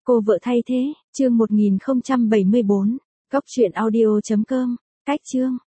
Cô vợ thay thế, chương 1074. Góc truyện audio.com. Cách chương.